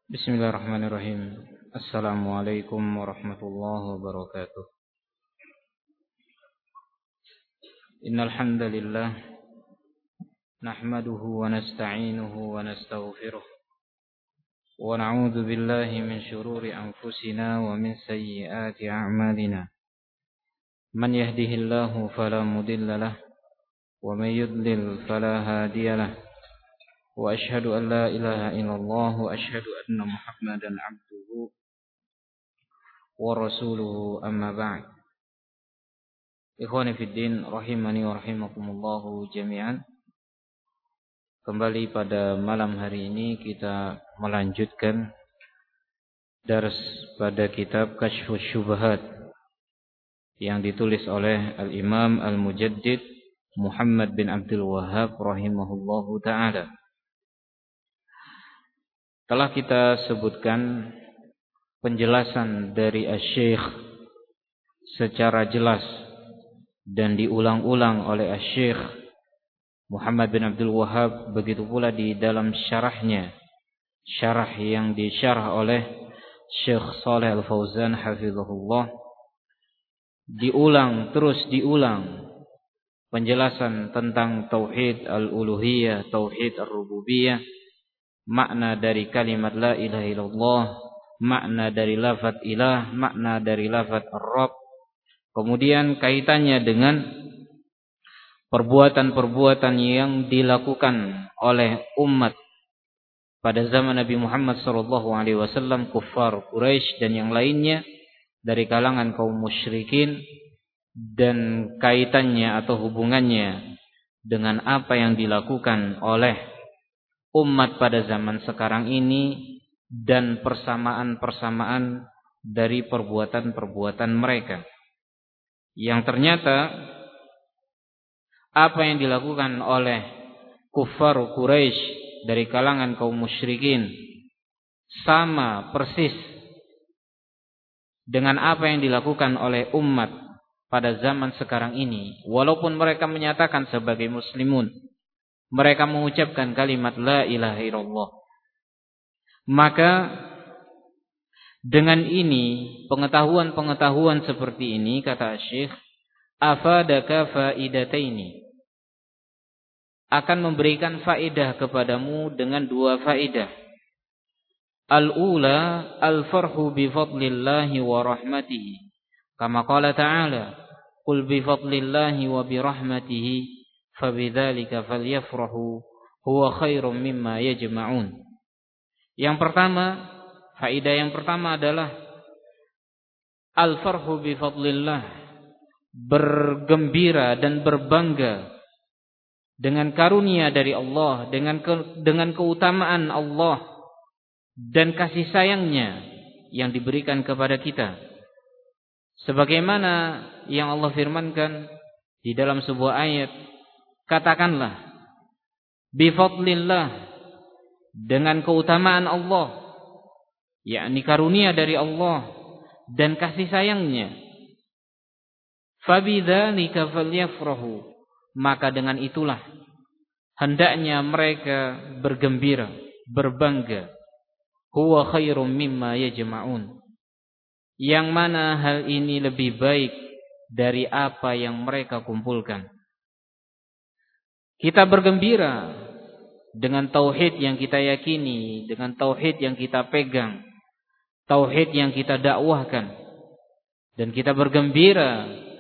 Bismillahirrahmanirrahim. Assalamualaikum warahmatullahi wabarakatuh. Innal hamdalillah nahmaduhu wa nasta'inuhu wa nastaghfiruh wa na'udzu billahi min shururi anfusina wa min sayyiati a'malina. Man yahdihillahu fala mudilla lahu wa may yudlil fala hadiya lahu. Wa ashhadu an la ilaha illallah wa ashhadu anna Muhammadan abduhu wa rasuluhu amma ba'd. Ikhwani fid din rahimani wa rahimakumullah jami'an. Kembali pada malam hari ini kita melanjutkan dars pada kitab Kashfus Syubhat yang ditulis oleh Al-Imam Al-Mujaddid Muhammad bin Abdul Wahhab rahimahullahu ta'ala. Telah kita sebutkan penjelasan dari Asy-Syaikh secara jelas dan diulang-ulang oleh Asy-Syaikh Muhammad bin Abdul Wahhab, begitu pula di dalam syarahnya, syarah yang disyarah oleh Syekh Shalih Al-Fauzan hafizahullah. Diulang penjelasan tentang tauhid al-uluhiyah, tauhid ar-rububiyah, makna dari kalimat la ilaha illallah, makna dari lafaz ilah, makna dari lafaz ar-rabb. Kemudian kaitannya dengan perbuatan-perbuatan yang dilakukan oleh umat pada zaman Nabi Muhammad SAW, kuffar Quraisy dan yang lainnya dari kalangan kaum musyrikin, dan kaitannya atau hubungannya dengan apa yang dilakukan oleh umat pada zaman sekarang ini dan persamaan-persamaan dari perbuatan-perbuatan mereka, yang ternyata apa yang dilakukan oleh kuffar Quraisy dari kalangan kaum musyrikin sama persis dengan apa yang dilakukan oleh umat pada zaman sekarang ini. Walaupun mereka menyatakan sebagai muslimun, mereka mengucapkan kalimat la ilaha illallah, maka dengan ini, pengetahuan-pengetahuan seperti ini, kata Syekh, afadaka faidataini, akan memberikan faedah kepadamu dengan dua faedah. Al-ula al-farhu bi fadlillahi wa rahmatihi, kama qala ta'ala, qul bi fadlillahi wa bi rahmatihi fabidzalika falyafrahu huwa khairum mimma yajma'un. Yang pertama, faedah yang pertama adalah al-farhu bi fadlillah, bergembira dan berbangga dengan karunia dari Allah, dengan keutamaan Allah dan kasih sayangnya yang diberikan kepada kita. Sebagaimana yang Allah firmankan di dalam sebuah ayat, katakanlah bifadlillah, dengan keutamaan Allah, yakni karunia dari Allah dan kasih sayangnya. Fabidzalika falyafrahu, maka dengan itulah hendaknya mereka bergembira, berbangga. Huwa khairum mimma yajma'un, yang mana hal ini lebih baik dari apa yang mereka kumpulkan. Kita bergembira dengan tauhid yang kita yakini, dengan tauhid yang kita pegang, tauhid yang kita dakwahkan, dan kita bergembira,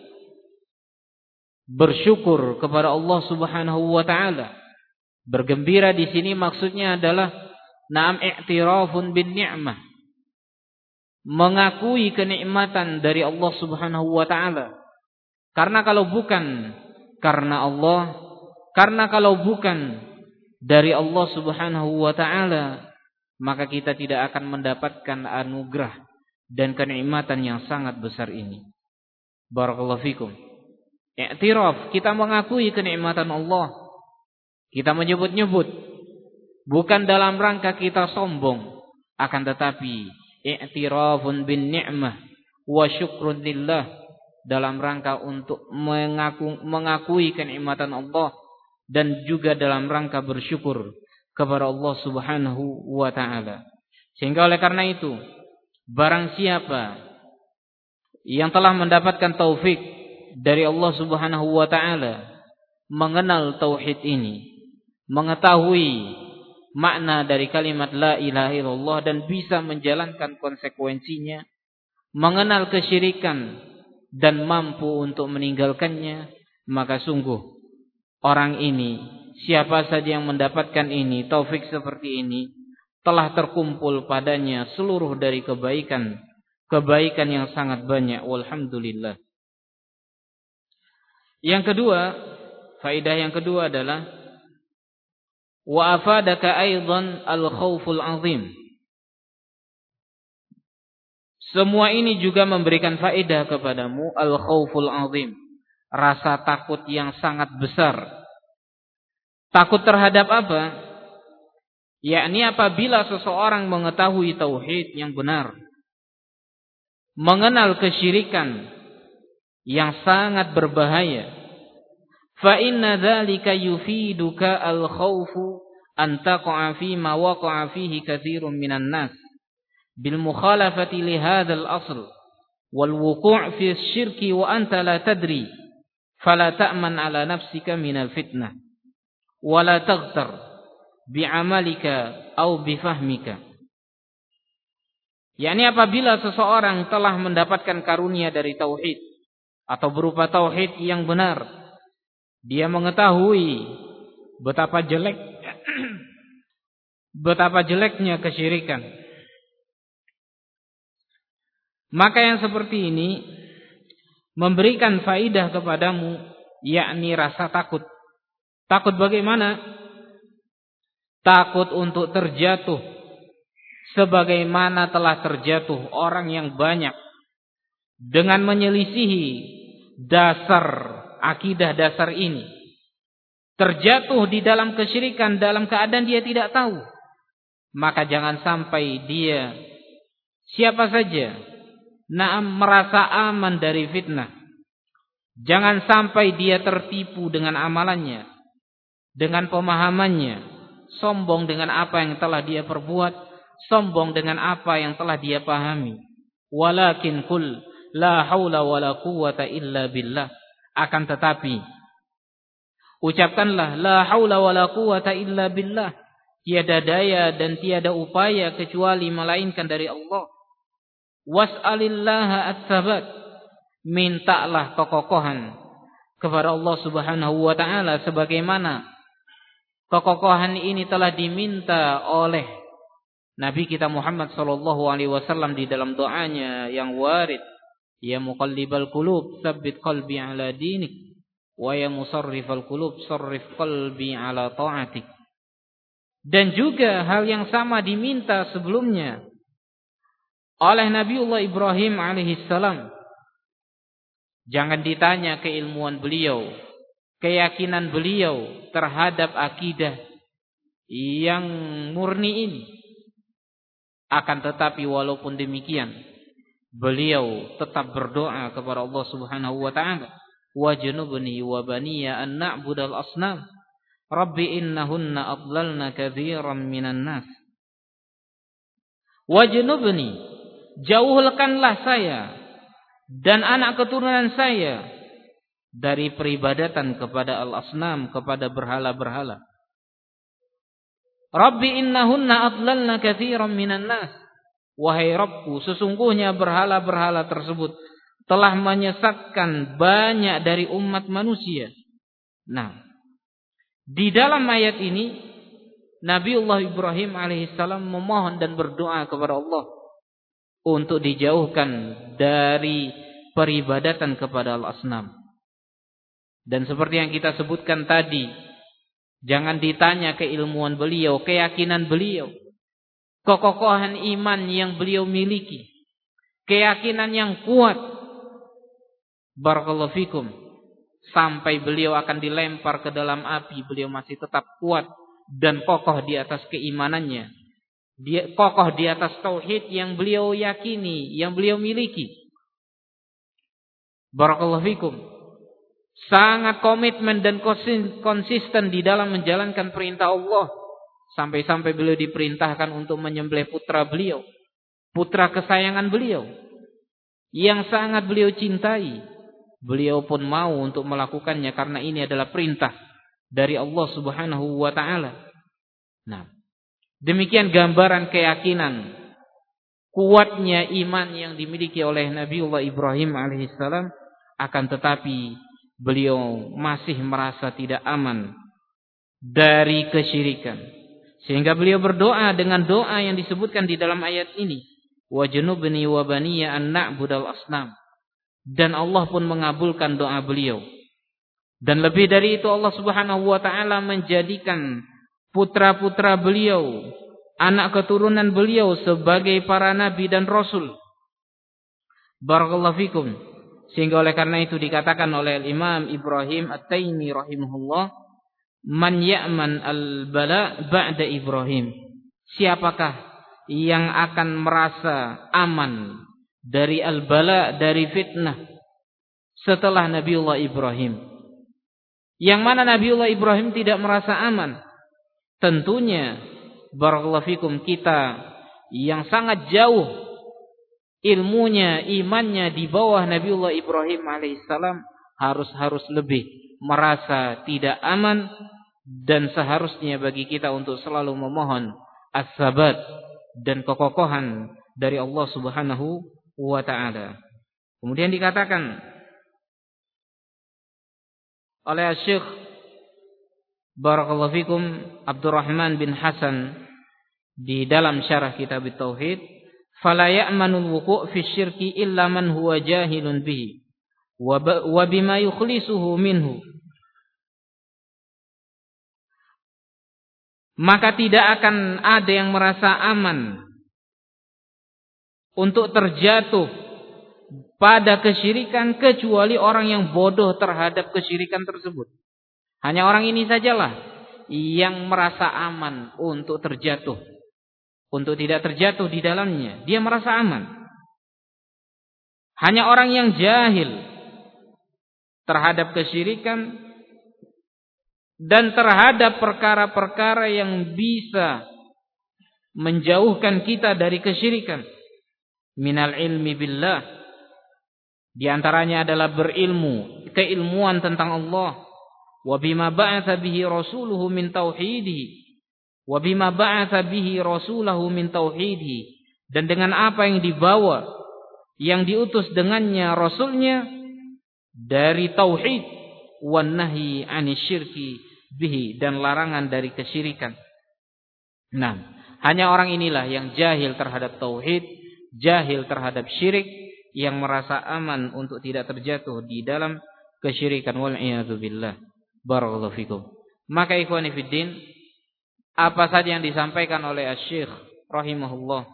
bersyukur kepada Allah Subhanahu wa taala. Bergembira di sini maksudnya adalah na'am i'tirafun bin ni'mah, mengakui kenikmatan dari Allah Subhanahu wa taala. Karena kalau bukan karena Allah, karena kalau bukan dari Allah Subhanahu wa ta'ala, maka kita tidak akan mendapatkan anugerah dan kenikmatan yang sangat besar ini. Barakallahu fikum. I'tiraf, kita mengakui kenikmatan Allah, kita menyebut-nyebut, bukan dalam rangka kita sombong, akan tetapi i'tirafun bin ni'mah wa syukrun lillah, dalam rangka untuk mengakui kenikmatan Allah dan juga dalam rangka bersyukur kepada Allah Subhanahu wa ta'ala. Sehingga oleh karena itu, barang siapa yang telah mendapatkan taufik dari Allah Subhanahu wa taala mengenal tauhid ini, mengetahui makna dari kalimat la ilaha illallah dan bisa menjalankan konsekuensinya, mengenal kesyirikan dan mampu untuk meninggalkannya, maka sungguh orang ini, siapa saja yang mendapatkan ini, taufik seperti ini, telah terkumpul padanya seluruh dari kebaikan yang sangat banyak. Walhamdulillah. Yang kedua, faedah yang kedua adalah wa afadaka aidan al-khauful azim. Semua ini juga memberikan faedah kepadamu al-khauful azim, rasa takut yang sangat besar. Takut terhadap apa? Yakni apabila seseorang mengetahui tauhid yang benar, mengenal kesyirikan yang sangat berbahaya, fa inna dzalika yufiduka al-khaufu an taqa'a fi ma waqa'a fihi katsirun minan nas bil mukhalafati li hadzal asl wal wuqu' fi asy-syirki wa anta la tadri fala ta'man ala nafsika minal fitnah wa la taghtar bi'amalika aw bifahmika. yakni apabila seseorang telah mendapatkan karunia dari tauhid atau berupa tauhid yang benar, dia mengetahui betapa jeleknya kesyirikan, maka yang seperti ini memberikan faidah kepadamu, yakni rasa takut. Takut bagaimana? Takut untuk terjatuh sebagaimana telah terjatuh orang yang banyak dengan menyelisihi dasar akidah dasar ini, terjatuh di dalam kesyirikan dalam keadaan dia tidak tahu. Maka jangan sampai dia, siapa saja, merasa aman dari fitnah. Jangan sampai dia tertipu dengan amalannya, dengan pemahamannya, sombong dengan apa yang telah dia perbuat, sombong dengan apa yang telah dia pahami. Walakin kul la haula wala quwwata illa billah. Akan tetapi ucapkanlah la haula wala quwwata illa billah. Tiada daya dan tiada upaya kecuali melainkan dari Allah. Was'alillaha at-tsabat. Mintalah kekokohan kepada Allah Subhanahu wa taala sebagaimana kekokohan ini telah diminta oleh Nabi kita Muhammad sallallahu alaihi wasallam di dalam doanya yang warid, ya muqallibal qulub tsabbit qalbi ala dinik wa ya musarrifal qulub sarrif qalbi ala ta'atik. Dan juga hal yang sama diminta sebelumnya oleh Nabiullah Ibrahim alaihissalam. Jangan ditanya keilmuan beliau, keyakinan beliau terhadap akidah yang murni ini. Akan tetapi walaupun demikian, beliau tetap berdoa kepada Allah Subhanahu wa taala, wajnubni wa baniya an na'budal asnam rabbi innahunna adlalna katsiran minan nas. Wajnubni, jauhkanlah saya dan anak keturunan saya dari peribadatan kepada al-asnam, kepada berhala-berhala. Rabbi innahunna adlalna katsiran minan nas. Wahai Rabbku, sesungguhnya berhala-berhala tersebut telah menyesatkan banyak dari umat manusia. Nah, di dalam ayat ini Nabiullah Ibrahim alaihissalam memohon dan berdoa kepada Allah untuk dijauhkan dari peribadatan kepada al-asnam. Dan seperti yang kita sebutkan tadi, jangan ditanya keilmuan beliau, keyakinan beliau, kekokohan iman yang beliau miliki, keyakinan yang kuat. Barakallahu fikum. Sampai beliau akan dilempar ke dalam api, beliau masih tetap kuat dan kokoh di atas keimanannya. Dia kokoh di atas tauhid yang beliau yakini, yang beliau miliki. Barakallahu fikum. Sangat komitmen dan konsisten di dalam menjalankan perintah Allah Sampai-sampai beliau diperintahkan untuk menyembelih putra beliau, putra kesayangan beliau, yang sangat beliau cintai. Beliau pun mau untuk melakukannya karena ini adalah perintah dari Allah Subhanahu wa taala. Nah, demikian gambaran keyakinan kuatnya iman yang dimiliki oleh Nabiullah Ibrahim alaihissalam. Akan tetapi beliau masih merasa tidak aman dari kesyirikan, sehingga beliau berdoa dengan doa yang disebutkan di dalam ayat ini, wajnubni wa baniya an na'budal asnam. Dan Allah pun mengabulkan doa beliau. Dan lebih dari itu, Allah Subhanahu wa taala menjadikan putra-putra beliau, anak keturunan beliau sebagai para nabi dan rasul. Barakallahu fikum. Sehingga oleh karena itu dikatakan oleh Imam Ibrahim At-Taimi rahimahullah, man ya'man al-bala ba'da Ibrahim. Siapakah yang akan merasa aman dari al-bala, dari fitnah setelah Nabiullah Ibrahim? Yang mana Nabiullah Ibrahim tidak merasa aman? Tentunya barakallahu fikum, kita yang sangat jauh ilmunya, imannya di bawah Nabiullah Ibrahim alaihissalam harus lebih merasa tidak aman, dan seharusnya bagi kita untuk selalu memohon as-sabat dan kekokohan dari Allah Subhanahu wa taala. Kemudian dikatakan oleh Syekh barakallahu fikum Abdurrahman bin Hasan di dalam syarah kitab Tauhid, fala ya'manul wuqu' fi syirki illa man huwa jahilun bihi wa bima yukhlisuhu minhu. Maka tidak akan ada yang merasa aman untuk terjatuh pada kesyirikan kecuali orang yang bodoh terhadap kesyirikan tersebut. Hanya orang ini sajalah yang merasa aman untuk terjatuh, untuk tidak terjatuh di dalamnya. Dia merasa aman. Hanya orang yang jahil terhadap kesyirikan dan terhadap perkara-perkara yang bisa menjauhkan kita dari kesyirikan. Minal ilmi billah, di antaranya adalah berilmu, keilmuan tentang Allah. Wa bima ba'atha bihi rasuluhu min tauhidihi, wa bima ba'atha bihi rasulahu min tauhidihi, dan dengan apa yang dibawa, yang diutus dengannya rasulnya dari tauhid, wan nahyi 'anil syirki bihi, dan larangan dari kesyirikan. Nah, hanya orang inilah yang jahil terhadap tauhid, jahil terhadap syirik, yang merasa aman untuk tidak terjatuh di dalam kesyirikan, wal iyadu billah. Barakallahu fikum. Maka ikhwani fiddin, apa saja yang disampaikan oleh Asy-Syaikh rahimahullah,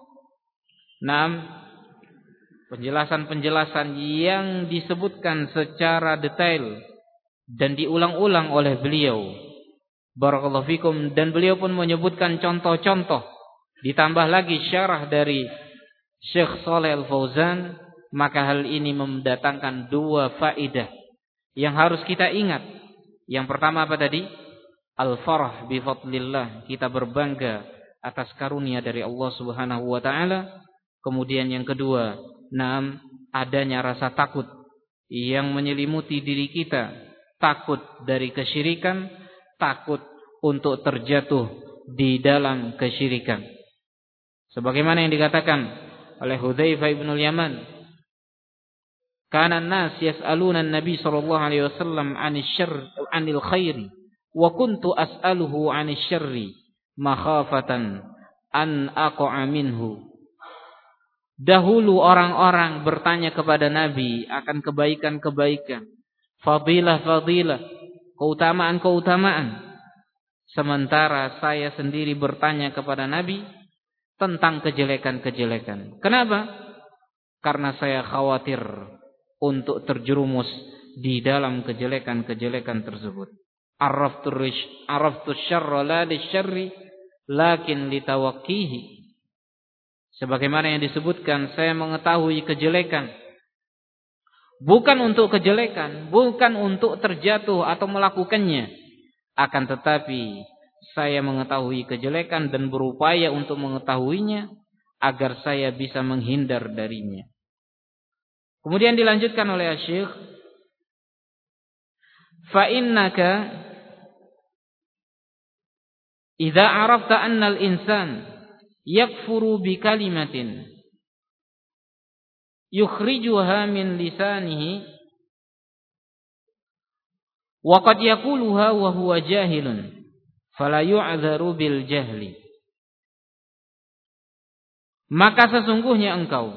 penjelasan-penjelasan yang disebutkan secara detail dan diulang-ulang oleh beliau, barakallahu fikum, dan beliau pun menyebutkan contoh-contoh, ditambah lagi syarah dari Syekh Shalih Al-Fauzan, maka hal ini mendatangkan dua faedah yang harus kita ingat. Yang pertama apa tadi? Al-farah bi fadlillah, kita berbangga atas karunia dari Allah Subhanahu wa taala. Kemudian yang kedua, adanya rasa takut yang menyelimuti diri kita, takut dari kesyirikan, takut untuk terjatuh di dalam kesyirikan. Sebagaimana yang dikatakan oleh Hudzaifah bin Yaman, kana an-nas yas'aluna an-nabi sallallahu alaihi wasallam 'anil khairi wa kuntu as'aluhu 'anil syarri makhafatan an aqa'a minhu. Dahulu orang-orang bertanya kepada Nabi akan kebaikan-kebaikan, fadilah-fadilah, keutamaan-keutamaan, sementara saya sendiri bertanya kepada Nabi tentang kejelekan-kejelekan. Kenapa? Karena saya khawatir untuk terjerumus di dalam kejelekan-kejelekan tersebut. Araftu syarra la lisyarri lakin litawaqqihi. Sebagaimana yang disebutkan, saya mengetahui kejelekan bukan untuk kejelekan, bukan untuk terjatuh atau melakukannya, akan tetapi saya mengetahui kejelekan dan berupaya untuk mengetahuinya agar saya bisa menghindar darinya. Kemudian dilanjutkan oleh Syekh, fa innaka idza arafta anna al-insan yakfuru bi kalimatin yukhrijuha min lisanihi wa qad yaquluha wa huwa jahilun fala yu'dharu bil jahli. Maka sesungguhnya engkau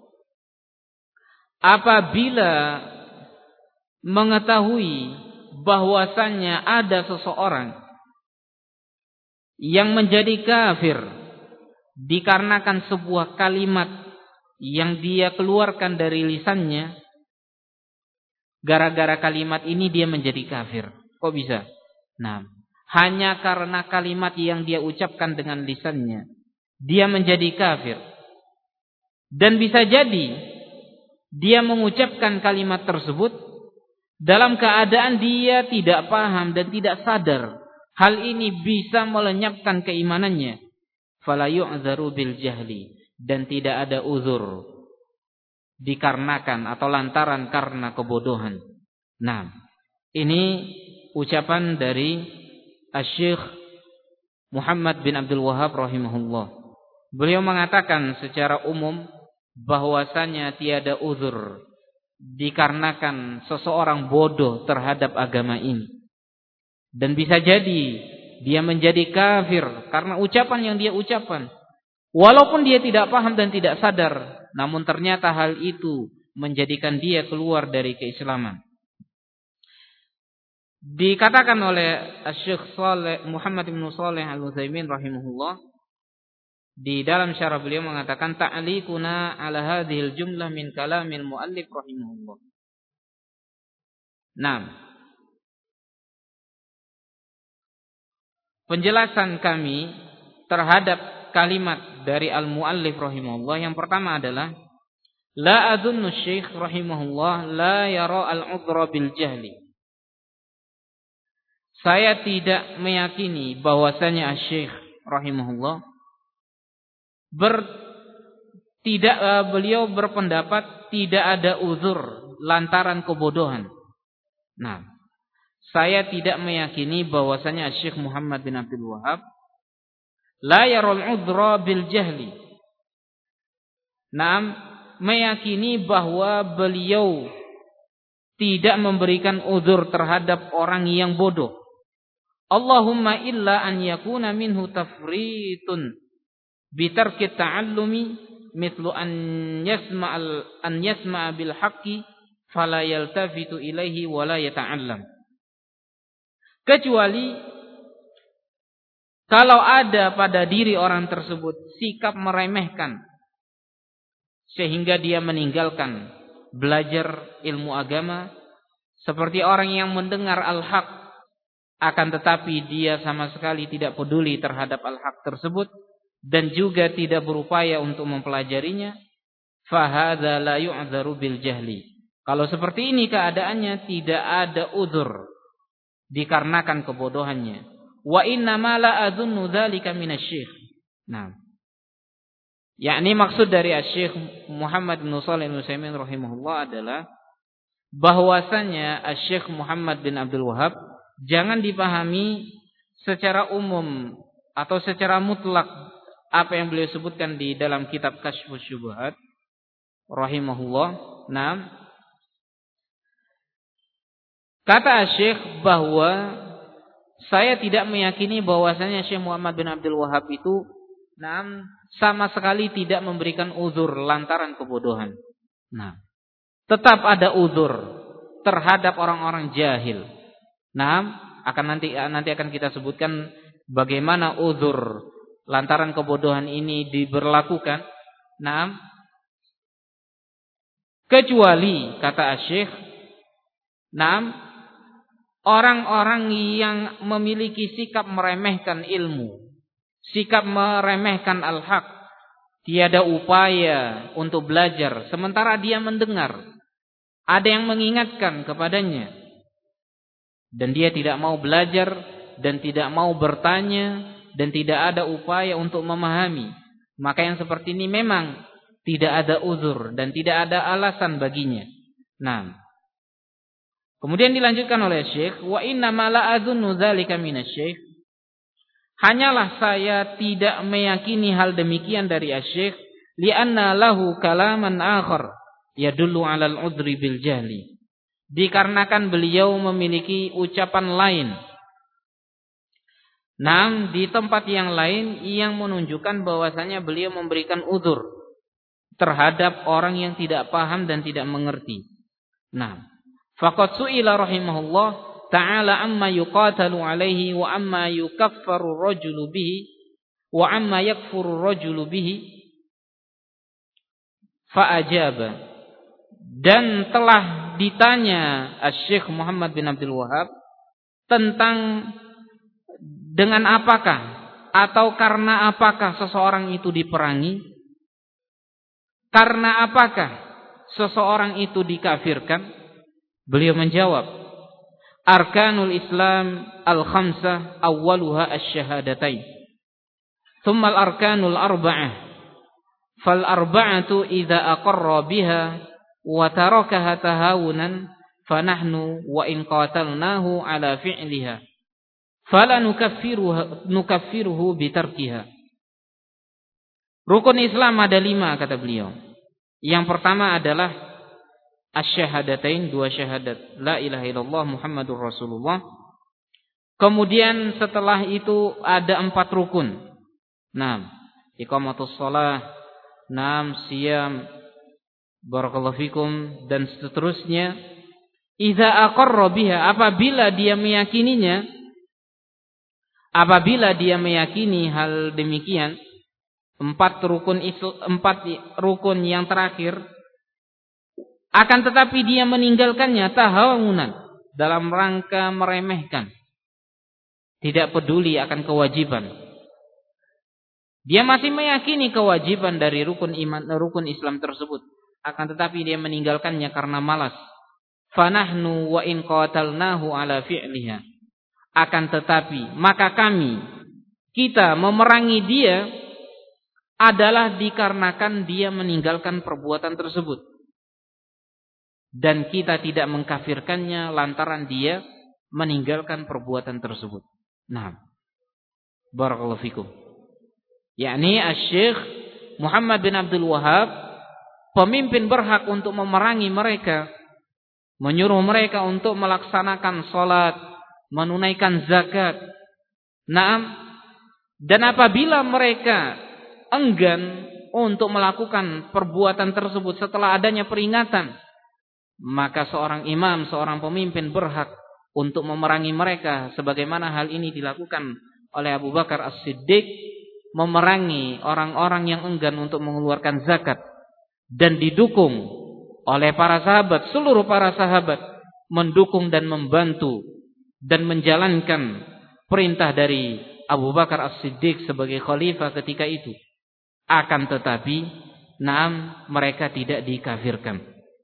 apabila mengetahui bahwasannya ada seseorang yang menjadi kafir dikarenakan sebuah kalimat yang dia keluarkan dari lisannya, gara-gara kalimat ini dia menjadi kafir. Kok bisa? Nah, hanya karena kalimat yang dia ucapkan dengan lisannya, dia menjadi kafir. Dan bisa jadi dia mengucapkan kalimat tersebut dalam keadaan dia tidak paham dan tidak sadar. Hal ini bisa melenyapkan keimanannya. Fala yu'dzaru bil jahli, dan tidak ada uzur dikarenakan atau lantaran karena kebodohan. Nah, ini ucapan dari Asy-Syaikh Muhammad bin Abdul Wahhab rahimahullah. Beliau mengatakan secara umum bahwasanya tiada uzur dikarenakan seseorang bodoh terhadap agama ini. Dan bisa jadi dia menjadi kafir karena ucapan yang dia ucapkan. Walaupun dia tidak paham dan tidak sadar, namun ternyata hal itu menjadikan dia keluar dari keislaman. Dikatakan oleh Asy-Syaikh Muhammad bin Shalih Al-Utsaimin rahimahullah, di dalam syarah beliau mengatakan ta'liquna ala hadhil jumlah min kalamil muallif rahimahullah. Nah, penjelasan kami terhadap kalimat dari al-muallif rahimahullah yang pertama adalah la adunnu syekh rahimahullah la yara al-udhra bil jahli. Saya tidak meyakini bahwasanya Syekh rahimahullah beliau berpendapat tidak ada uzur lantaran kebodohan. Nah, saya tidak meyakini bahwasanya Syekh Muhammad bin Abdul Wahhab la yaral udhra bil jahli. Naam, meyakini bahwa beliau tidak memberikan uzur terhadap orang yang bodoh. Allahumma illa an yakuna minhu tafritun bitarki ta'allumi mithlu an yasma'a bil haqqi fala yaltafitu ilaihi wa la yata'allam. Kecuali kalau ada pada diri orang tersebut sikap meremehkan sehingga dia meninggalkan belajar ilmu agama, seperti orang yang mendengar al-haq akan tetapi dia sama sekali tidak peduli terhadap al-haq tersebut dan juga tidak berupaya untuk mempelajarinya, fa hadza la yu'dzaru bil jahli. Kalau seperti ini keadaannya tidak ada uzur dikarenakan kebodohannya. Wa inna ma la adunnu dzalika minasy-syekh. Nah, yakni maksud dari Asy-Syaikh Muhammad bin Shalih Al-Utsaimin rahimahullah adalah bahwasanya Asy-Syaikh Muhammad bin Abdul Wahhab jangan dipahami secara umum atau secara mutlak apa yang beliau sebutkan di dalam kitab Kasyfus Syubhat rahimahullah. Nah, kata Syekh bahwa saya tidak meyakini bahwasanya Syekh Muhammad bin Abdul Wahhab itu sama sekali tidak memberikan uzur lantaran kebodohan. Nah, tetap ada uzur terhadap orang-orang jahil. Nah, nanti akan kita sebutkan bagaimana uzur lantaran kebodohan ini diberlakukan. Nah, kecuali kata Syekh, orang-orang yang memiliki sikap meremehkan ilmu, sikap meremehkan al-haq, tiada upaya untuk belajar sementara dia mendengar ada yang mengingatkan kepadanya dan dia tidak mau belajar dan tidak mau bertanya dan tidak ada upaya untuk memahami, maka yang seperti ini memang tidak ada uzur dan tidak ada alasan baginya. Nah, kemudian dilanjutkan oleh Syekh, wa inna ma la adzunnu dzalika minasy-syekh. Hanyalah saya tidak meyakini hal demikian dari asy-syekh, li'anna lahu kalaman akhar yadullu 'alal 'udri bil jahli. Dikarenakan beliau memiliki ucapan lain. Nah, di tempat yang lain yang menunjukkan bahwasanya beliau memberikan uzur terhadap orang yang tidak paham dan tidak mengerti. Nah, faqad su'ila rahimahullah ta'ala amma yuqatalu alaihi wa amma yukaffaru rajulu bihi wa amma yakfuru rajulu bihi fa'ajaba. Dan telah ditanya Asy-Syaikh Muhammad bin Abdul Wahhab tentang dengan apakah atau karena apakah seseorang itu diperangi, karena apakah seseorang itu dikafirkan. Beliau menjawab, arkanul Islam al-khamsah awwaluha asy-syahadatain, thumma al-arkanul arba'ah, fal arba'atu idza aqarra biha wa tarakaha tahawunan fanahnu wa in qatalnahu ala fi'liha fala nukaffiruhu bitarkiha. Rukun Islam ada 5 kata beliau. Yang pertama adalah asy-syahadatain, 2 syahadat la ilaha illallah Muhammadur Rasulullah. Kemudian setelah itu ada 4 rukun. 6. Iqamatus shalah, 6. Siyam, barakallahu fikum, dan seterusnya. Idza aqarra biha, apabila dia meyakininya, apabila dia meyakini hal demikian, 4 rukun yang terakhir, akan tetapi dia meninggalkannya tahawunan, dalam rangka meremehkan, tidak peduli akan kewajiban. Dia masih meyakini kewajiban dari rukun iman, rukun Islam tersebut, akan tetapi dia meninggalkannya karena malas. Fanahnu wa in qatalnahu ala fi'liha. Akan tetapi maka kita memerangi dia adalah dikarenakan dia meninggalkan perbuatan tersebut, dan kita tidak mengkafirkannya lantaran dia meninggalkan perbuatan tersebut. Nah, barakallahu fikum. Yakni Asy-Syaikh Muhammad bin Abdul Wahhab, pemimpin berhak untuk memerangi mereka, menyuruh mereka untuk melaksanakan salat, menunaikan zakat. Naam, dan apabila mereka enggan untuk melakukan perbuatan tersebut setelah adanya peringatan, maka seorang imam, seorang pemimpin berhak untuk memerangi mereka, sebagaimana hal ini dilakukan oleh Abu Bakar As-Siddiq, memerangi orang-orang yang enggan untuk mengeluarkan zakat, dan didukung oleh para sahabat, seluruh para sahabat mendukung dan membantu dan menjalankan perintah dari Abu Bakar As-Siddiq sebagai khalifah ketika itu. Akan tetapi, mereka tidak dikafirkan.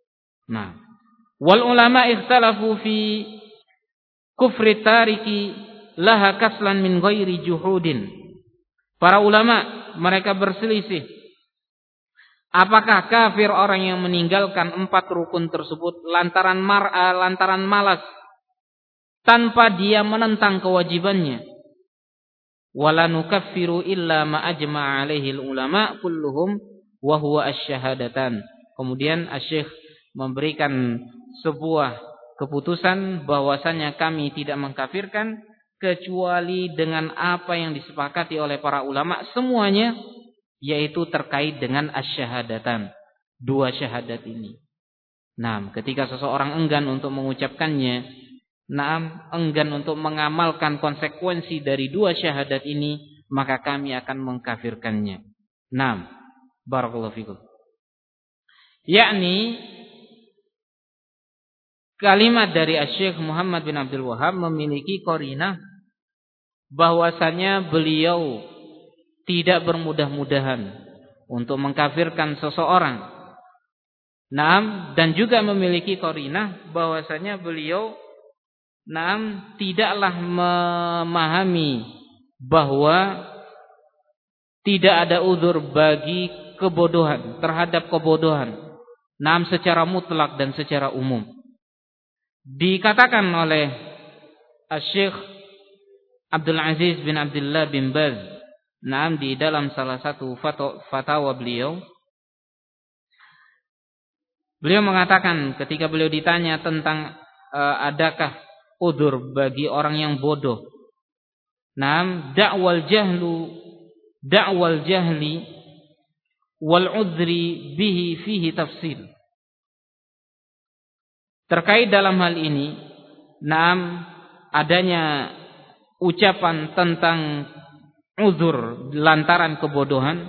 Wal ulama ikhtalafu fi kufri tariki laha kaslan min ghairi juhudin. Para ulama mereka berselisih, apakah kafir orang yang meninggalkan 4 rukun tersebut lantaran malas, tanpa dia menentang kewajibannya. Wala nukaffiru illa ma ajma'a alaihi ulama kulluhum wa huwa asy-syahadatan. Kemudian Asy-Syaikh memberikan sebuah keputusan bahwasanya kami tidak mengkafirkan kecuali dengan apa yang disepakati oleh para ulama semuanya, yaitu terkait dengan asy-syahadatan, 2 syahadat ini. Ketika seseorang enggan untuk mengucapkannya, enggan untuk mengamalkan konsekuensi dari 2 syahadat ini, maka kami akan mengkafirkannya. Barakallahu fikum. Yakni kalimat dari Asy-Syaikh Muhammad bin Abdul Wahhab memiliki qarinah bahwasanya beliau tidak bermudah-mudahan untuk mengkafirkan seseorang. Dan juga memiliki qarinah bahwasanya beliau tidaklah memahami bahwa tidak ada uzur bagi kebodohan, terhadap kebodohan. Secara mutlak dan secara umum. Dikatakan oleh Syekh Abdul Aziz bin Abdullah bin Baz, di dalam salah satu fatwa beliau mengatakan ketika beliau ditanya tentang adakah uzur bagi orang yang bodoh. Da'wal jahli wal udhri bihi fihi tafsil. Terkait dalam hal ini, adanya ucapan tentang uzur lantaran kebodohan,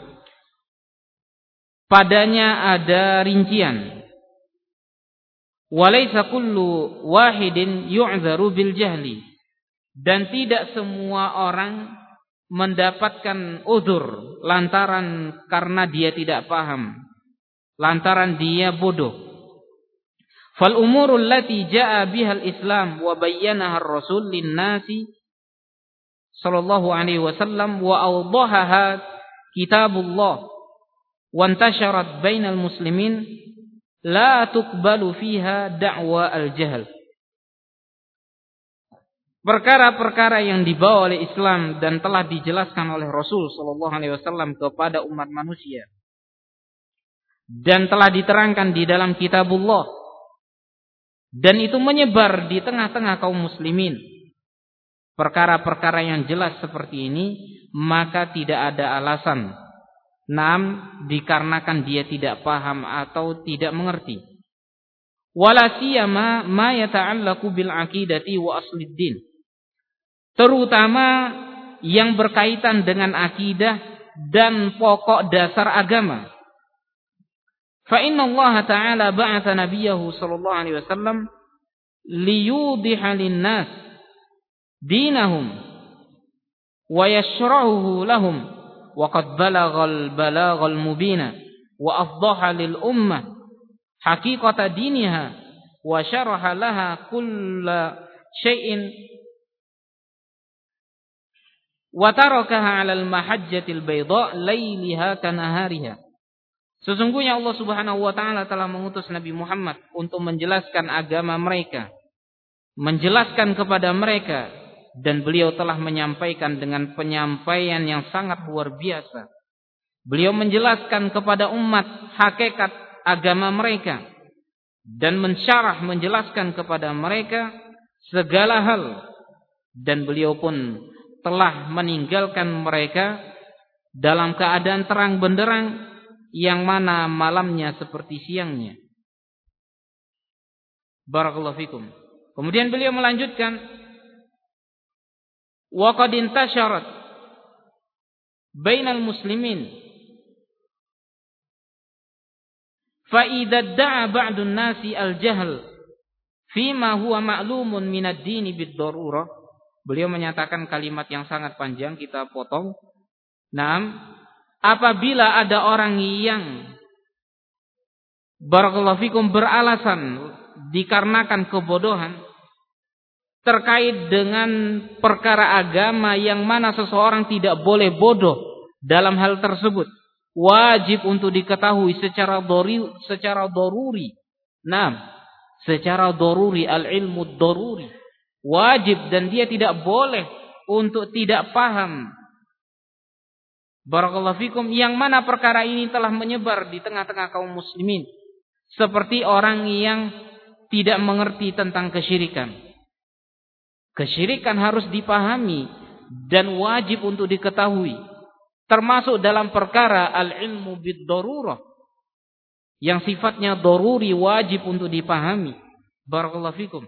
padanya ada rincian. Walaysa kullu wahidin yu'dharu bil jahli. Dan tidak semua orang mendapatkan uzur lantaran karena dia tidak paham, lantaran dia bodoh. Fal umurul lati jaa bihal Islam wa bayyanaha ar-rasul lin-nasi sallallahu alaihi wasallam wa awdahaha kitabullah wa intasharat bainal muslimin la tuqbalu fiha da'wa al-jahl. Perkara-perkara yang dibawa oleh Islam dan telah dijelaskan oleh Rasul sallallahu alaihi wasallam kepada umat manusia dan telah diterangkan di dalam kitabullah, dan itu menyebar di tengah-tengah kaum muslimin. Perkara-perkara yang jelas seperti ini, maka tidak ada alasan dikarenakan dia tidak paham atau tidak mengerti. Wala siyama ma yata'allaqu bil aqidati wa aslid din. Terutama yang berkaitan dengan akidah dan pokok dasar agama. Fa inna Allah Ta'ala ba'atha nabiyahu sallallahu alaihi wasallam liyudhiha lin-nas dinahum wa yashrahuhu lahum wa qad balaghal balaghal mubina wa afdaha lil ummah haqiqata diniha wa syaraha laha kulla syai'in wa tarakaha 'alal mahajjatil bayda lailiha kanahariha. Sesungguhnya Allah Subhanahu wa taala telah mengutus Nabi Muhammad untuk menjelaskan agama mereka, menjelaskan kepada mereka, dan beliau telah menyampaikan dengan penyampaian yang sangat luar biasa. Beliau menjelaskan kepada umat hakikat agama mereka dan menjelaskan kepada mereka segala hal, dan beliau pun telah meninggalkan mereka dalam keadaan terang benderang, yang mana malamnya seperti siangnya. Barakallahu fikum. Kemudian beliau melanjutkan, wa qad intasharat bainal muslimin fa idza da'a ba'dun nasi al-jahl fima huwa ma'lumun minad dini bid-darurah. Beliau menyatakan kalimat yang sangat panjang, kita potong. Apabila ada orang yang barakallahu fikum beralasan dikarenakan kebodohan terkait dengan perkara agama yang mana seseorang tidak boleh bodoh dalam hal tersebut, wajib untuk diketahui secara daruri. Secara daruri, al-ilmu daruri. Wajib, dan dia tidak boleh untuk tidak paham. Barakallahu fikum, yang mana perkara ini telah menyebar di tengah-tengah kaum muslimin, seperti orang yang tidak mengerti tentang kesyirikan. Kesyirikan harus dipahami dan wajib untuk diketahui, termasuk dalam perkara al-ilmu bid-darurah, yang sifatnya daruri, wajib untuk dipahami. Barakallahu fikum.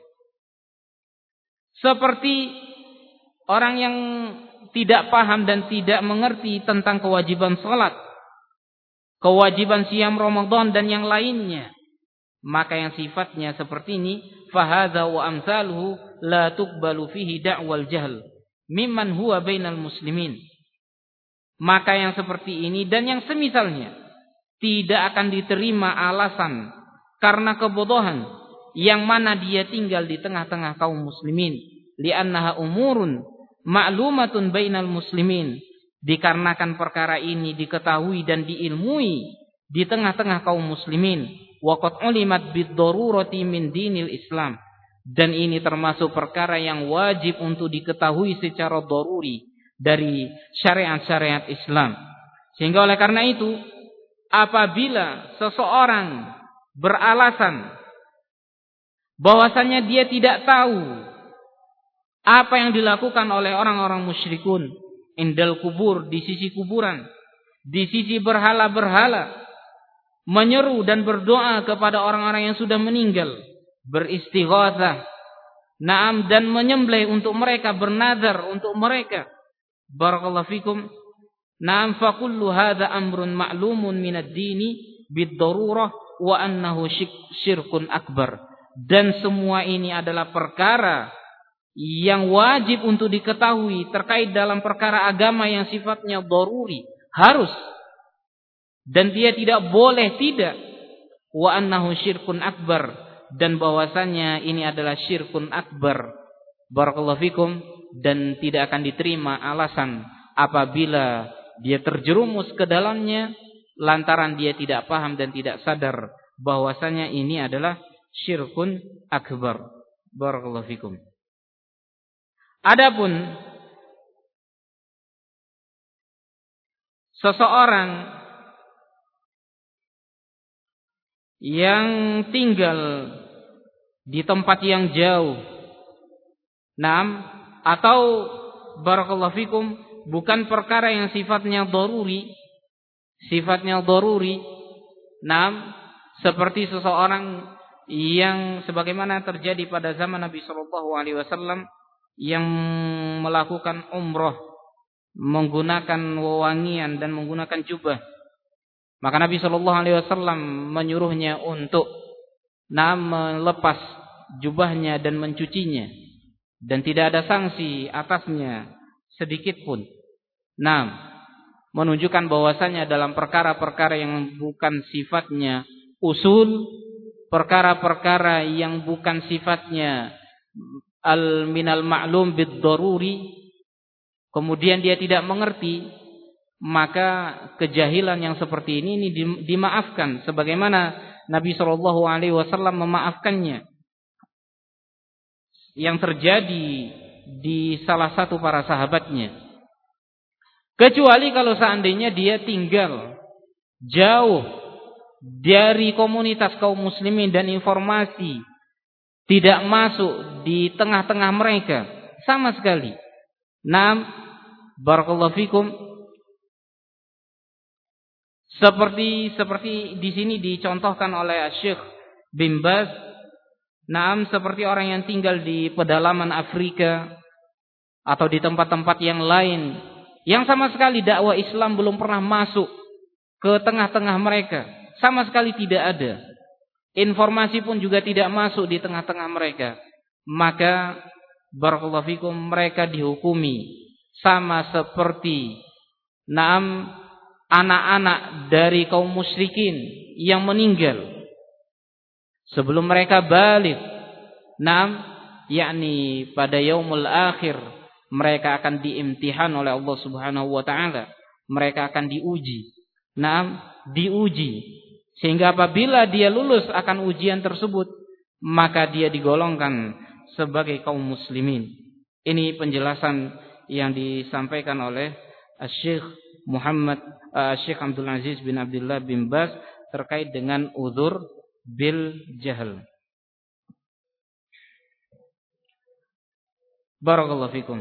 Seperti orang yang tidak paham dan tidak mengerti tentang kewajiban salat, kewajiban siam Ramadan dan yang lainnya, maka yang sifatnya seperti ini, fahadza wa amsaluhu la tuqbalu fihi da'wal jahl mimman huwa bainal muslimin. Maka yang seperti ini dan yang semisalnya tidak akan diterima alasan karena kebodohan yang mana dia tinggal di tengah-tengah kaum muslimin. Li'annaha umurun ma'lumatun bainal muslimin. Dikarenakan perkara ini diketahui dan diilmui di tengah-tengah kaum muslimin. Wa qad ulimat bid-darurati min dinil Islam. Dan ini termasuk perkara yang wajib untuk diketahui secara daruri dari syariat-syariat Islam. Sehingga oleh karena itu, apabila seseorang beralasan bahwasanya dia tidak tahu apa yang dilakukan oleh orang-orang musyrikun indal kubur, di sisi kuburan, di sisi berhala-berhala, menyeru dan berdoa kepada orang-orang yang sudah meninggal, beristighatsah, na'am, dan menyembelih untuk mereka, bernazar untuk mereka. Barakallahu fikum. Na'am, fa kullu hadza amrun ma'lumun minad dini bid-darurah wa annahu syirkun akbar. Dan semua ini adalah perkara yang wajib untuk diketahui terkait dalam perkara agama yang sifatnya daruri, harus, dan dia tidak boleh tidak. Wa annahu syirkun akbar, dan bahwasannya ini adalah syirkun akbar. Barakallahu fikum. Dan tidak akan diterima alasan apabila dia terjerumus ke dalamnya lantaran dia tidak paham dan tidak sadar bahwasanya ini adalah syirkun akbar. Barakallahu fikum. Adapun seseorang yang tinggal di tempat yang jauh, atau barakallahu fikum, bukan perkara yang sifatnya daruri, seperti seseorang yang sebagaimana terjadi pada zaman Nabi sallallahu alaihi wasallam yang melakukan umrah menggunakan wewangian dan menggunakan jubah. Maka Nabi sallallahu alaihi wasallam menyuruhnya untuk melepas jubahnya dan mencucinya, dan tidak ada sanksi atasnya sedikit pun. Menunjukkan bahwasanya dalam perkara-perkara yang bukan sifatnya usul, perkara-perkara yang bukan sifatnya minal ma'lum bid-daruri, kemudian dia tidak mengerti, maka kejahilan yang seperti ini dimaafkan sebagaimana Nabi sallallahu alaihi wasallam memaafkannya yang terjadi di salah satu para sahabatnya. Kecuali kalau seandainya dia tinggal jauh dari komunitas kaum muslimin dan informasi tidak masuk di tengah-tengah mereka sama sekali. Barakallahu fikum. Seperti di sini dicontohkan oleh Syekh bin Baz, seperti orang yang tinggal di pedalaman Afrika atau di tempat-tempat yang lain yang sama sekali dakwah Islam belum pernah masuk ke tengah-tengah mereka, sama sekali tidak ada. Informasi pun juga tidak masuk di tengah-tengah mereka. Maka barakallahu fikum, mereka dihukumi sama seperti anak-anak dari kaum musyrikin yang meninggal sebelum mereka baligh. Yakni pada yaumul akhir mereka akan diimtihan oleh Allah Subhanahu wa taala. Mereka akan diuji. Diuji. Sehingga apabila dia lulus akan ujian tersebut, maka dia digolongkan sebagai kaum muslimin. Ini penjelasan yang disampaikan oleh Syekh Syekh Abdul Aziz bin Abdullah bin Baz terkait dengan udzur bil jahl. Barakallahu fikum.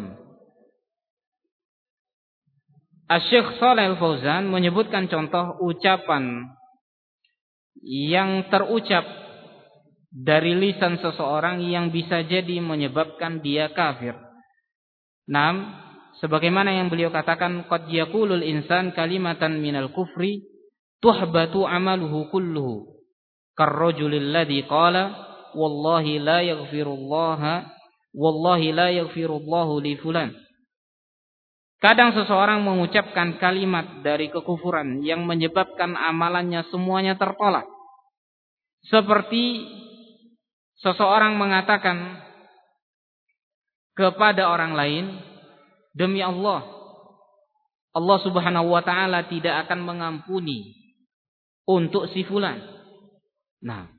Syekh Shalih Al-Fauzan menyebutkan contoh ucapan yang terucap dari lisan seseorang yang bisa jadi menyebabkan dia kafir. Sebagaimana yang beliau katakan, qad yaqulul insan kalimatan minal kufri tuhbatu amaluhu kulluhu karrajulil ladzi qala wallahi la yaghfirullahu li fulan. Kadang seseorang mengucapkan kalimat dari kekufuran yang menyebabkan amalannya semuanya tertolak. Seperti seseorang mengatakan kepada orang lain, demi Allah, Allah Subhanahu wa taala tidak akan mengampuni untuk si fulan. Nah,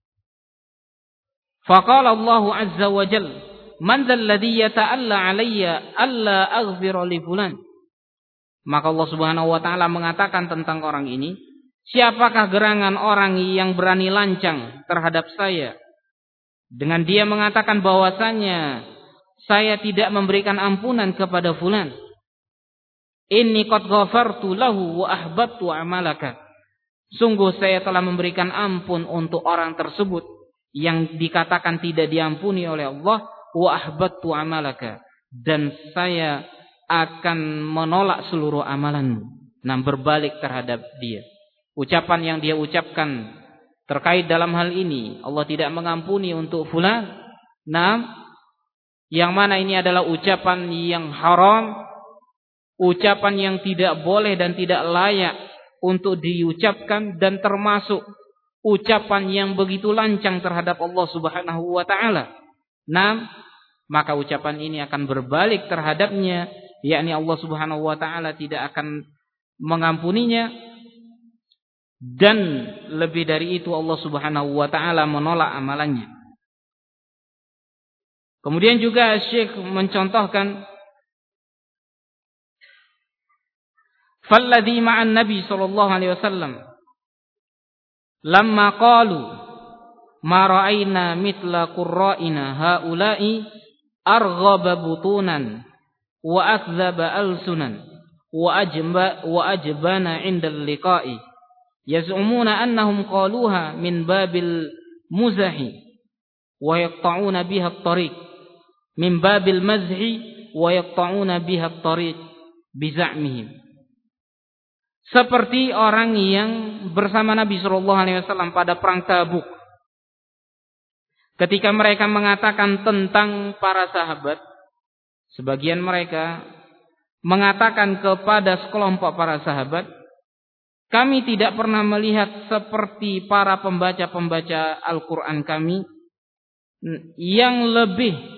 faqala Allah azza wa jalla, man dzal ladzi yata'alla 'alayya alla aghfira li fulan. Maka Allah Subhanahu wa taala mengatakan tentang orang ini, siapakah gerangan orang yang berani lancang terhadap saya dengan dia mengatakan bahwasanya saya tidak memberikan ampunan kepada fulan. Inni qad ghafartu lahu wa ahbattu amalaka. Sungguh saya telah memberikan ampun untuk orang tersebut yang dikatakan tidak diampuni oleh Allah, wa ahbattu amalaka, dan saya akan menolak seluruh amalanmu. Nah, berbalik terhadap dia. Ucapan yang dia ucapkan terkait dalam hal ini, Allah tidak mengampuni untuk fulan. Nah, yang mana ini adalah ucapan yang haram, ucapan yang tidak boleh dan tidak layak untuk diucapkan, dan termasuk ucapan yang begitu lancang terhadap Allah Subhanahu wa taala. Nah, maka ucapan ini akan berbalik terhadapnya, yakni Allah Subhanahu wa taala tidak akan mengampuninya, dan lebih dari itu Allah Subhanahu wa taala menolak amalannya. Kemudian juga Syekh mencontohkan, falladzi ma'an nabi sallallahu alaihi wasallam lamma qalu ma ra'ayna mithla qurra'ina haula'i arghaba butunan wa akdzaba alsunan wa ajbana 'inda al-liqa'i yaz'umuna annahum qaluha min babil muzahi wa yaqta'una biha at-tariq min babil mazhi wa yaqta'una biha at-tariq biza'mihim. Seperti orang yang bersama Nabi sallallahu alaihi wasallam pada perang Tabuk, ketika mereka mengatakan tentang para sahabat, sebagian mereka mengatakan kepada sekelompok para sahabat, kami tidak pernah melihat seperti para pembaca-pembaca Al-Quran kami yang lebih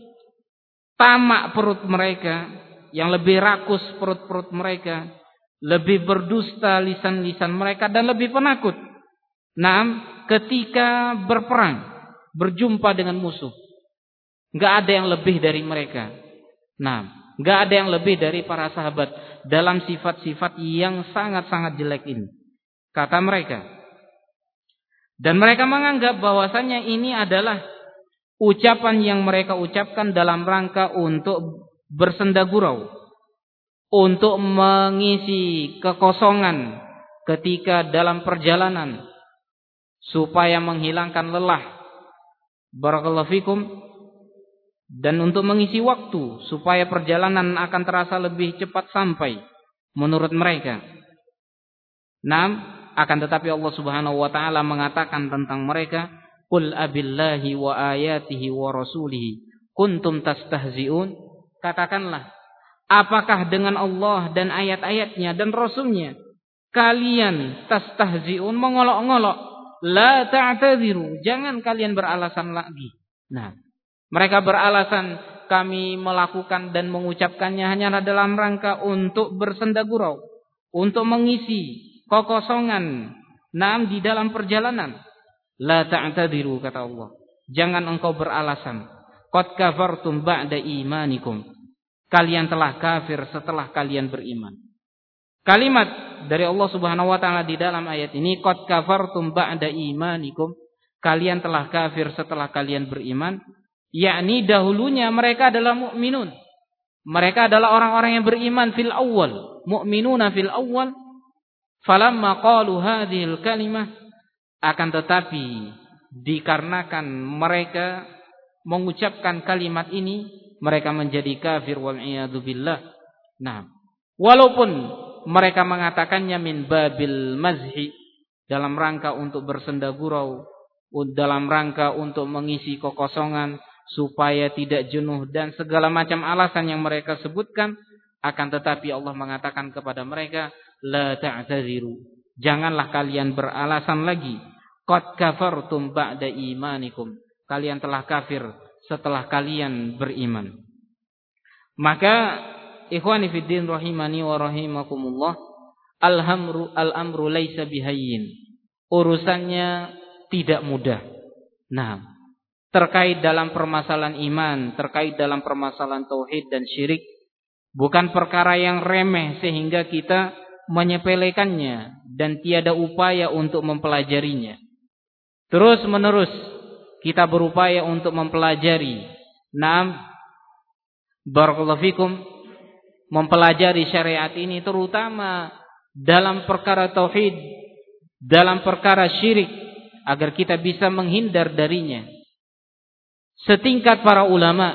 tamak perut mereka, yang lebih rakus perut-perut mereka, lebih berdusta lisan-lisan mereka, dan lebih penakut. Nah, ketika berperang, berjumpa dengan musuh, enggak ada yang lebih dari mereka. Nah, enggak ada yang lebih dari para sahabat dalam sifat-sifat yang sangat-sangat jelek ini, kata mereka. Dan mereka menganggap bahwasannya ini adalah ucapan yang mereka ucapkan dalam rangka untuk bersenda gurau, untuk mengisi kekosongan ketika dalam perjalanan, supaya menghilangkan lelah, barakallahu fikum, dan untuk mengisi waktu supaya perjalanan akan terasa lebih cepat sampai menurut mereka. Nah, akan tetapi Allah Subhanahu wa taala mengatakan tentang mereka, qul abillahi wa ayatihi wa rasulihi kuntum tastahzi'un. Katakanlah, apakah dengan Allah dan ayat-ayatnya dan Rasulnya kalian tastahzi'un, mengolok-ngolok? La ta'tadiru, jangan kalian beralasan lagi. Nah, mereka beralasan kami melakukan dan mengucapkannya hanya dalam rangka untuk bersenda gurau, untuk mengisi kekosongan di dalam perjalanan. La ta'tadiru, kata Allah, jangan engkau beralasan. Qad kafartum ba'da imanikum, kalian telah kafir setelah kalian beriman. Kalimat dari Allah Subhanahu wa taala di dalam ayat ini, qad kafartum ba'da imanikum, kalian telah kafir setelah kalian beriman, yakni dahulunya mereka adalah mukminun. Mereka adalah orang-orang yang beriman fil awal, mukminuna fil awal. Falamma qalu hadhil kalimah, akan tetapi dikarenakan mereka mengucapkan kalimat ini, mereka menjadi kafir wal iyadu billah. Nah, walaupun mereka mengatakannya min babil mazhi, dalam rangka untuk bersenda gurau, dalam rangka untuk mengisi kekosongan supaya tidak jenuh dan segala macam alasan yang mereka sebutkan, akan tetapi Allah mengatakan kepada mereka, la ta'tadziru, janganlah kalian beralasan lagi. Qad kafartum ba'da imanikum, kalian telah kafir setelah kalian beriman. Maka ikhwani fiddin rahimani wa rahimakumullah, al-amru laisa bihayyin. Urusannya tidak mudah. Nah, terkait dalam permasalahan iman, terkait dalam permasalahan tauhid dan syirik, bukan perkara yang remeh sehingga kita menyepelekannya dan tiada upaya untuk mempelajarinya. Terus menerus kita berupaya untuk mempelajari. Naam, barakallahu fikum, mempelajari syariat ini terutama dalam perkara tauhid, dalam perkara syirik, agar kita bisa menghindar darinya. Setingkat para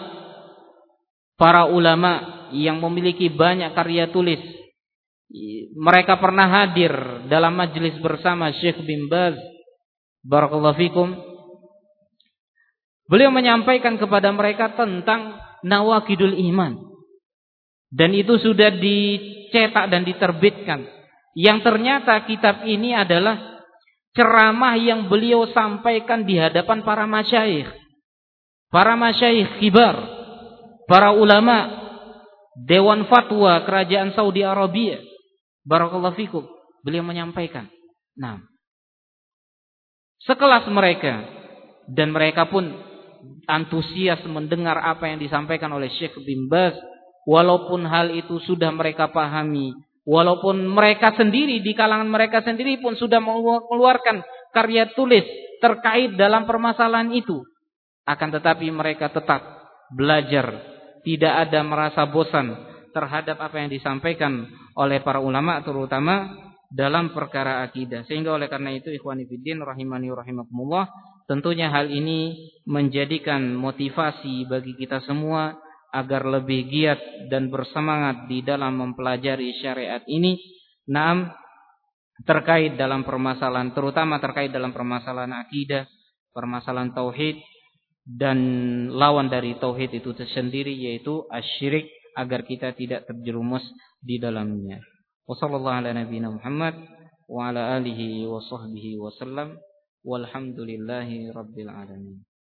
ulama yang memiliki banyak karya tulis, mereka pernah hadir dalam majelis bersama Syekh bin Baz, barakallahu fikum. Beliau menyampaikan kepada mereka tentang Nawaqidul Iman, dan itu sudah dicetak dan diterbitkan. Yang ternyata kitab ini adalah ceramah yang beliau sampaikan di hadapan para masyayikh kibar, para ulama, Dewan Fatwa Kerajaan Saudi Arabia, barakallahu fikum. Beliau menyampaikan. Nah, sekelas mereka, dan mereka pun antusias mendengar apa yang disampaikan oleh Syekh bin Baz, walaupun hal itu sudah mereka pahami, walaupun mereka sendiri di kalangan mereka sendiri pun sudah mengeluarkan karya tulis terkait dalam permasalahan itu, akan tetapi mereka tetap belajar, tidak ada merasa bosan terhadap apa yang disampaikan oleh para ulama, terutama dalam perkara akidah. Sehingga oleh karena itu ikhwani fiddin rahimani rahimakumullah, tentunya hal ini menjadikan motivasi bagi kita semua agar lebih giat dan bersemangat di dalam mempelajari syariat ini. Naam, terkait dalam permasalahan, terutama terkait dalam permasalahan akidah, permasalahan tauhid, dan lawan dari tauhid itu sendiri yaitu asyirik, agar kita tidak terjerumus di dalamnya. Wassallallahu ala nabiyina Muhammad wa ala alihi wa sahbihi wa sallam. Walhamdulillahi rabbil alamin.